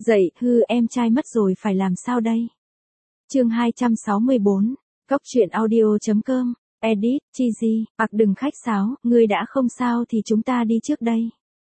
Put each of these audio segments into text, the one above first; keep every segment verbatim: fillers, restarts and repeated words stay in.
Dậy, hư em trai mất rồi phải làm sao đây? Chương hai trăm sáu mươi bốn, Cóc truyện audio.com, edit, cheesy, ặc đừng khách sáo, ngươi đã không sao thì chúng ta đi trước đây.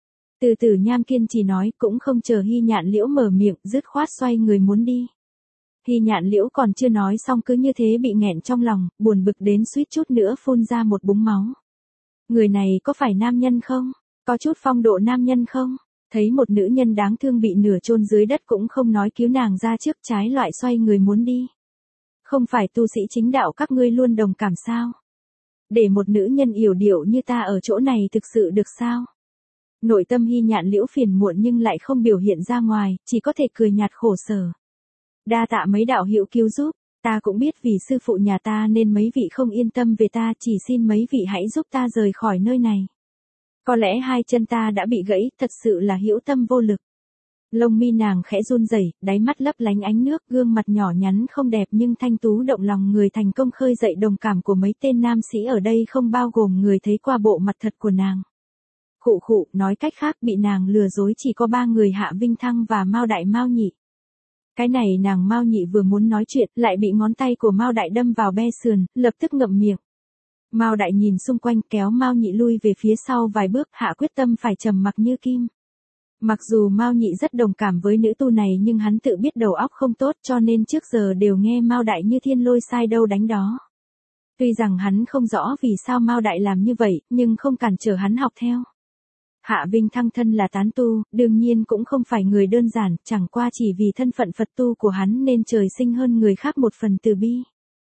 Từ Tử Nham kiên trì nói, cũng không chờ Hy Nhạn Liễu mở miệng, dứt khoát xoay người muốn đi. Hy Nhạn Liễu còn chưa nói xong cứ như thế bị nghẹn trong lòng, buồn bực đến suýt chút nữa phun ra một búng máu. Người này có phải nam nhân không? Có chút phong độ nam nhân không? Thấy một nữ nhân đáng thương bị nửa chôn dưới đất cũng không nói cứu nàng ra trước, trái loại xoay người muốn đi. Không phải tu sĩ chính đạo các ngươi luôn đồng cảm sao? Để một nữ nhân yểu điệu như ta ở chỗ này thực sự được sao? Nội tâm Hy Nhạn Liễu phiền muộn nhưng lại không biểu hiện ra ngoài, chỉ có thể cười nhạt khổ sở. Đa tạ mấy đạo hữu cứu giúp, ta cũng biết vì sư phụ nhà ta nên mấy vị không yên tâm về ta, chỉ xin mấy vị hãy giúp ta rời khỏi nơi này. Có lẽ hai chân ta đã bị gãy, thật sự là hữu tâm vô lực. Lông mi nàng khẽ run rẩy, đáy mắt lấp lánh ánh nước, gương mặt nhỏ nhắn không đẹp nhưng thanh tú động lòng người, thành công khơi dậy đồng cảm của mấy tên nam sĩ ở đây không bao gồm người thấy qua bộ mặt thật của nàng. Khụ khụ, nói cách khác bị nàng lừa dối chỉ có ba người Hạ Vinh Thăng và Mao Đại Mao Nhị. Cái này nàng Mao Nhị vừa muốn nói chuyện, lại bị ngón tay của Mao Đại đâm vào be sườn, lập tức ngậm miệng. Mao Đại nhìn xung quanh kéo Mao Nhị lui về phía sau vài bước, hạ quyết tâm phải trầm mặc như kim. Mặc dù Mao Nhị rất đồng cảm với nữ tu này nhưng hắn tự biết đầu óc không tốt cho nên trước giờ đều nghe Mao Đại như thiên lôi sai đâu đánh đó. Tuy rằng hắn không rõ vì sao Mao Đại làm như vậy, nhưng không cản trở hắn học theo. Hạ Vinh Thăng thân là tán tu, đương nhiên cũng không phải người đơn giản, chẳng qua chỉ vì thân phận Phật tu của hắn nên trời sinh hơn người khác một phần từ bi.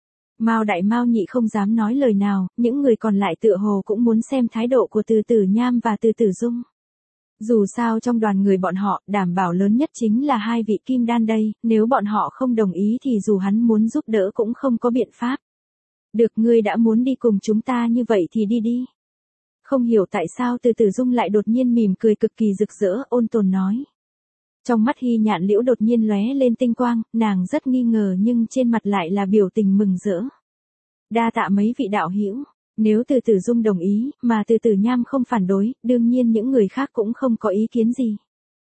Mao Đại Mao Nhị không dám nói lời nào, những người còn lại tựa hồ cũng muốn xem thái độ của Từ Tử Nham và Từ Tử Dung. Dù sao trong đoàn người bọn họ, đảm bảo lớn nhất chính là hai vị kim đan đây, nếu bọn họ không đồng ý thì dù hắn muốn giúp đỡ cũng không có biện pháp. Được, ngươi đã muốn đi cùng chúng ta như vậy thì đi đi. Không hiểu tại sao Từ Tử Dung lại đột nhiên mỉm cười cực kỳ rực rỡ, ôn tồn nói. Trong mắt Hy Nhạn Liễu đột nhiên lóe lên tinh quang, nàng rất nghi ngờ nhưng trên mặt lại là biểu tình mừng rỡ. Đa tạ mấy vị đạo hữu, nếu Từ Tử Dung đồng ý, mà Từ Tử Nham không phản đối, đương nhiên những người khác cũng không có ý kiến gì.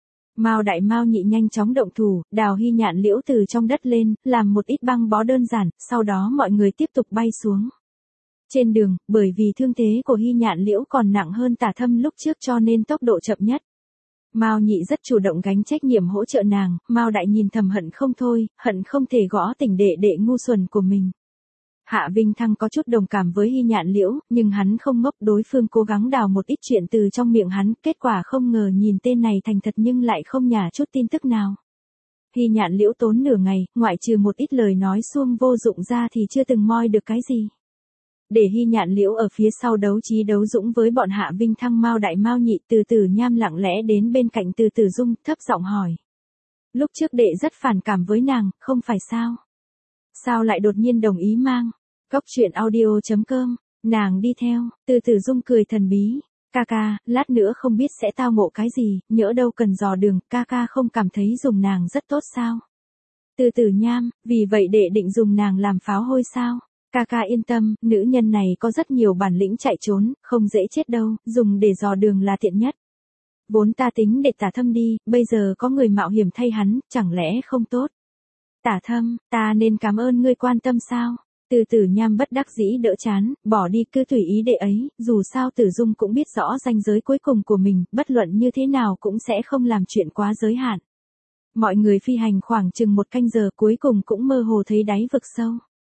Mao Đại Mao Nhị nhanh chóng động thủ, đào Hy Nhạn Liễu từ trong đất lên, làm một ít băng bó đơn giản, sau đó mọi người tiếp tục bay xuống. Trên đường, bởi vì thương thế của Hy Nhạn Liễu còn nặng hơn Tả Thâm lúc trước cho nên tốc độ chậm nhất. Mao Nhị rất chủ động gánh trách nhiệm hỗ trợ nàng, Mao Đại nhìn thầm hận không thôi, hận không thể gõ tỉnh đệ đệ ngu xuẩn của mình. Hạ Vinh Thăng có chút đồng cảm với Hy Nhạn Liễu, nhưng hắn không ngốc, đối phương cố gắng đào một ít chuyện từ trong miệng hắn, kết quả không ngờ nhìn tên này thành thật nhưng lại không nhả chút tin tức nào. Hy Nhạn Liễu tốn nửa ngày, ngoại trừ một ít lời nói suông vô dụng ra thì chưa từng moi được cái gì. Để Hy Nhạn Liễu ở phía sau đấu trí đấu dũng với bọn Hạ Vinh Thăng, Mao Đại Mao Nhị, Từ Tử Nham lặng lẽ đến bên cạnh Từ Tử Dung, thấp giọng hỏi. Lúc trước đệ rất phản cảm với nàng, không phải sao? Sao lại đột nhiên đồng ý mang? Cóc truyện audio.com, nàng đi theo, Từ Tử Dung cười thần bí. Ca ca, lát nữa không biết sẽ tao ngộ cái gì, nhỡ đâu cần dò đường, ca ca không cảm thấy dùng nàng rất tốt sao? Từ Tử Nham, vì vậy đệ định dùng nàng làm pháo hôi sao? Ca ca yên tâm, nữ nhân này có rất nhiều bản lĩnh chạy trốn, không dễ chết đâu, dùng để dò đường là tiện nhất. Vốn ta tính để Tả Thâm đi, bây giờ có người mạo hiểm thay hắn, chẳng lẽ không tốt? Tả Thâm, ta nên cảm ơn ngươi quan tâm sao? Từ Tử Nham bất đắc dĩ đỡ chán, bỏ đi, cứ tùy ý đệ ấy, dù sao Tử Dung cũng biết rõ ranh giới cuối cùng của mình, bất luận như thế nào cũng sẽ không làm chuyện quá giới hạn. Mọi người phi hành khoảng chừng một canh giờ, cuối cùng cũng mơ hồ thấy đáy vực sâu.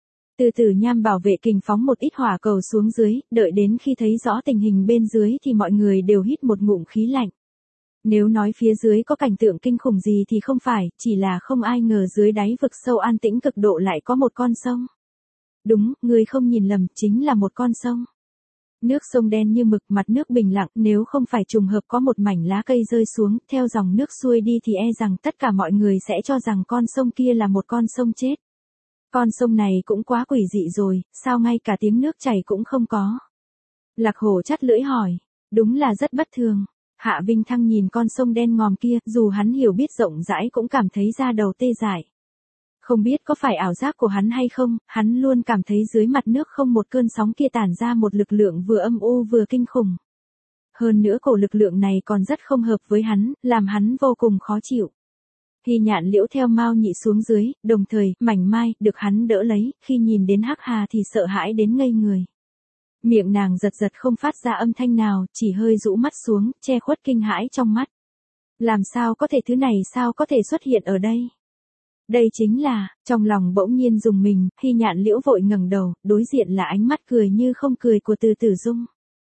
Từ Tử Nham bảo vệ kình phóng một ít hỏa cầu xuống dưới, đợi đến khi thấy rõ tình hình bên dưới thì mọi người đều hít một ngụm khí lạnh. Nếu nói phía dưới có cảnh tượng kinh khủng gì thì không phải, chỉ là không ai ngờ dưới đáy vực sâu an tĩnh cực độ lại có một con sông. Đúng, người không nhìn lầm, chính là một con sông. Nước sông đen như mực, mặt nước bình lặng, nếu không phải trùng hợp có một mảnh lá cây rơi xuống, theo dòng nước xuôi đi thì e rằng tất cả mọi người sẽ cho rằng con sông kia là một con sông chết. Con sông này cũng quá quỷ dị rồi, sao ngay cả tiếng nước chảy cũng không có? Lạc Hổ chắt lưỡi hỏi, đúng là rất bất thường. Hạ Vinh Thăng nhìn con sông đen ngòm kia, dù hắn hiểu biết rộng rãi cũng cảm thấy da đầu tê dại. Không biết có phải ảo giác của hắn hay không, hắn luôn cảm thấy dưới mặt nước không một cơn sóng kia tản ra một lực lượng vừa âm u vừa kinh khủng. Hơn nữa cổ lực lượng này còn rất không hợp với hắn, làm hắn vô cùng khó chịu. Hy Nhạn Liễu theo Mao Nhị xuống dưới, đồng thời, Mảnh Mai, được hắn đỡ lấy, khi nhìn đến Hắc Hà thì sợ hãi đến ngây người. Miệng nàng giật giật không phát ra âm thanh nào, chỉ hơi rũ mắt xuống, che khuất kinh hãi trong mắt. Làm sao có thể thứ này sao có thể xuất hiện ở đây? Đây chính là, trong lòng bỗng nhiên rùng mình, Hy Nhạn Liễu vội ngẩng đầu, đối diện là ánh mắt cười như không cười của Từ Tử Dung.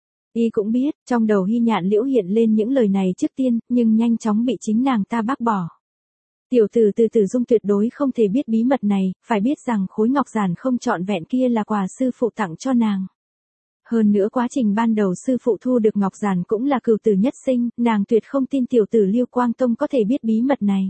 Y cũng biết, trong đầu Hy Nhạn Liễu hiện lên những lời này trước tiên, nhưng nhanh chóng bị chính nàng ta bác bỏ. Tiểu tử Từ Tử Dung tuyệt đối không thể biết bí mật này, phải biết rằng khối ngọc giản không trọn vẹn kia là quà sư phụ tặng cho nàng. Hơn nữa quá trình ban đầu sư phụ thu được ngọc giản cũng là cửu tử nhất sinh, nàng tuyệt không tin tiểu tử Liêu Quang Tông có thể biết bí mật này.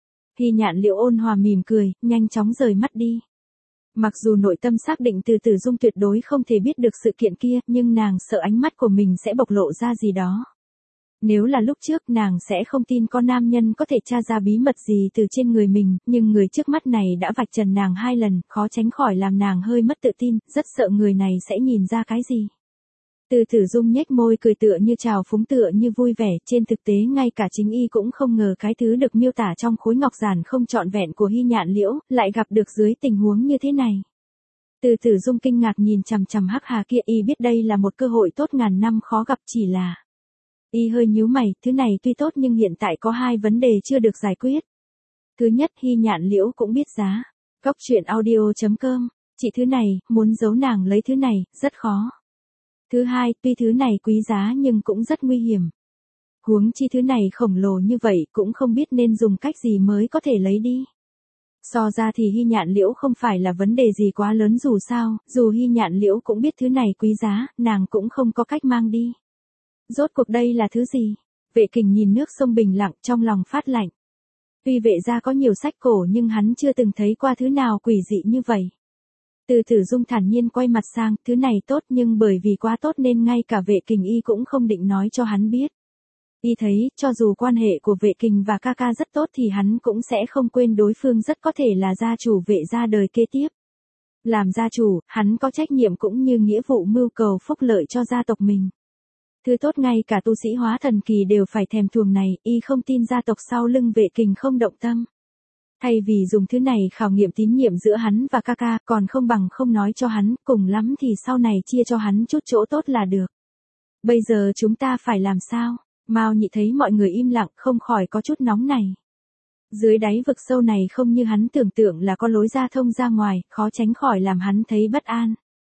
Hy Nhạn Liễu ôn hòa mỉm cười, nhanh chóng rời mắt đi. Mặc dù nội tâm xác định Từ Tử Dung tuyệt đối không thể biết được sự kiện kia, nhưng nàng sợ ánh mắt của mình sẽ bộc lộ ra gì đó. Nếu là lúc trước nàng sẽ không tin có nam nhân có thể tra ra bí mật gì từ trên người mình, nhưng người trước mắt này đã vạch trần nàng hai lần, khó tránh khỏi làm nàng hơi mất tự tin, rất sợ người này sẽ nhìn ra cái gì. Từ Tử Dung nhếch môi cười tựa như trào phúng tựa như vui vẻ, trên thực tế ngay cả chính y cũng không ngờ cái thứ được miêu tả trong khối ngọc giản không trọn vẹn của Hy Nhạn Liễu, lại gặp được dưới tình huống như thế này. Từ Tử Dung kinh ngạc nhìn chằm chằm Hắc Hà kia, y biết đây là một cơ hội tốt ngàn năm khó gặp, chỉ là y hơi nhíu mày, thứ này tuy tốt nhưng hiện tại có hai vấn đề chưa được giải quyết. Thứ nhất, Hy Nhạn Liễu cũng biết giá. Cốc truyện audio chấm com, chỉ thứ này, muốn giấu nàng lấy thứ này, rất khó. Thứ hai, tuy thứ này quý giá nhưng cũng rất nguy hiểm. Huống chi thứ này khổng lồ như vậy cũng không biết nên dùng cách gì mới có thể lấy đi. So ra thì Hy Nhạn Liễu không phải là vấn đề gì quá lớn, dù sao, dù Hy Nhạn Liễu cũng biết thứ này quý giá, nàng cũng không có cách mang đi. Rốt cuộc đây là thứ gì? Vệ Kình nhìn nước sông bình lặng, trong lòng phát lạnh. Tuy Vệ gia có nhiều sách cổ nhưng hắn chưa từng thấy qua thứ nào quỷ dị như vậy. Từ Tử Dung thản nhiên quay mặt sang, thứ này tốt nhưng bởi vì quá tốt nên ngay cả Vệ Kình y cũng không định nói cho hắn biết. Y thấy, cho dù quan hệ của Vệ Kình và ca ca rất tốt thì hắn cũng sẽ không quên đối phương rất có thể là gia chủ Vệ gia đời kế tiếp. Làm gia chủ, hắn có trách nhiệm cũng như nghĩa vụ mưu cầu phúc lợi cho gia tộc mình. Thứ tốt ngay cả tu sĩ hóa thần kỳ đều phải thèm thuồng này, y không tin gia tộc sau lưng Vệ Kình không động tâm. Thay vì dùng thứ này khảo nghiệm tín nhiệm giữa hắn và ca ca, còn không bằng không nói cho hắn, cùng lắm thì sau này chia cho hắn chút chỗ tốt là được. Bây giờ chúng ta phải làm sao? Mao Nhị thấy mọi người im lặng, không khỏi có chút nóng này. Dưới đáy vực sâu này không như hắn tưởng tượng là có lối ra thông ra ngoài, khó tránh khỏi làm hắn thấy bất an.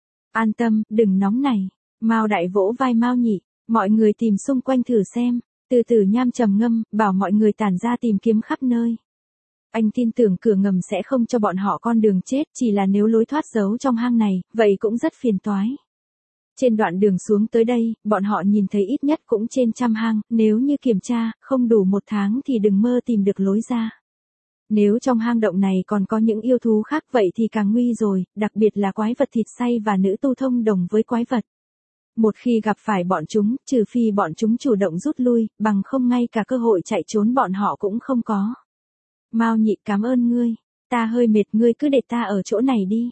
An tâm, đừng nóng này. Mao Đại vỗ vai Mao Nhị, mọi người tìm xung quanh thử xem. Từ Từ Nham trầm ngâm, bảo mọi người tản ra tìm kiếm khắp nơi. Anh tin tưởng cửa ngầm sẽ không cho bọn họ con đường chết, chỉ là nếu lối thoát giấu trong hang này, vậy cũng rất phiền toái. Trên đoạn đường xuống tới đây, bọn họ nhìn thấy ít nhất cũng trên trăm hang, nếu như kiểm tra, không đủ một tháng thì đừng mơ tìm được lối ra. Nếu trong hang động này còn có những yêu thú khác vậy thì càng nguy rồi, đặc biệt là quái vật thịt xay và nữ tu thông đồng với quái vật. Một khi gặp phải bọn chúng, trừ phi bọn chúng chủ động rút lui, bằng không ngay cả cơ hội chạy trốn bọn họ cũng không có. Mao Nhị cảm ơn ngươi, ta hơi mệt, ngươi cứ để ta ở chỗ này đi.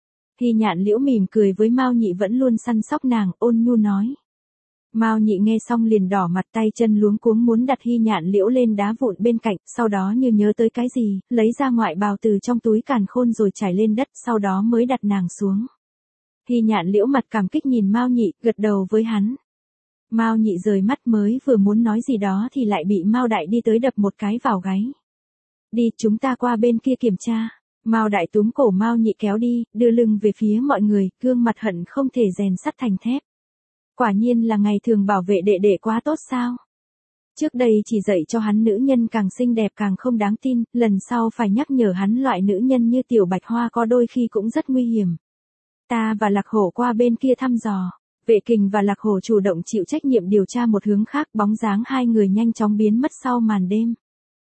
Hy Nhạn Liễu mỉm cười với Mao Nhị vẫn luôn săn sóc nàng, ôn nhu nói. Mao Nhị nghe xong liền đỏ mặt, tay chân luống cuống muốn đặt Hy Nhạn Liễu lên đá vụn bên cạnh, sau đó như nhớ tới cái gì, lấy ra ngoại bào từ trong túi càn khôn rồi trải lên đất, sau đó mới đặt nàng xuống. Hy Nhạn Liễu mặt cảm kích nhìn Mao Nhị, gật đầu với hắn. Mao Nhị rời mắt mới vừa muốn nói gì đó thì lại bị Mao Đại đi tới đập một cái vào gáy. Đi, chúng ta qua bên kia kiểm tra. Mao Đại túm cổ Mao Nhị kéo đi, đưa lưng về phía mọi người, gương mặt hận không thể rèn sắt thành thép. Quả nhiên là ngày thường bảo vệ đệ đệ quá tốt sao? Trước đây chỉ dạy cho hắn nữ nhân càng xinh đẹp càng không đáng tin, lần sau phải nhắc nhở hắn loại nữ nhân như Tiểu Bạch Hoa có đôi khi cũng rất nguy hiểm. Ta và Lạc Hổ qua bên kia thăm dò. Vệ Kình và Lạc Hổ chủ động chịu trách nhiệm điều tra một hướng khác, bóng dáng hai người nhanh chóng biến mất sau màn đêm.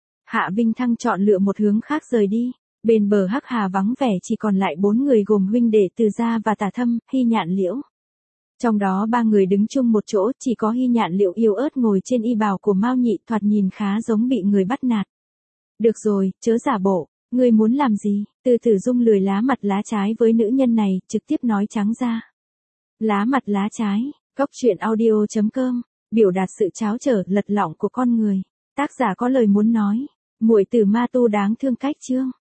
Hạ Vinh Thăng chọn lựa một hướng khác rời đi. Bên bờ Hắc Hà vắng vẻ chỉ còn lại bốn người gồm huynh đệ Từ Gia và Tả Thâm, Hy Nhạn Liễu. Trong đó ba người đứng chung một chỗ, chỉ có Hy Nhạn Liễu yếu ớt ngồi trên y bào của Mao Nhị, thoạt nhìn khá giống bị người bắt nạt. Được rồi, chớ giả bộ, ngươi muốn làm gì? Từ Tử Dung lười lá mặt lá trái với nữ nhân này, trực tiếp nói trắng ra. Lá mặt lá trái, cốc truyện audio chấm com, biểu đạt sự tráo trở, lật lọng của con người. Tác giả có lời muốn nói. Muội tử ma tu đáng thương cách chương.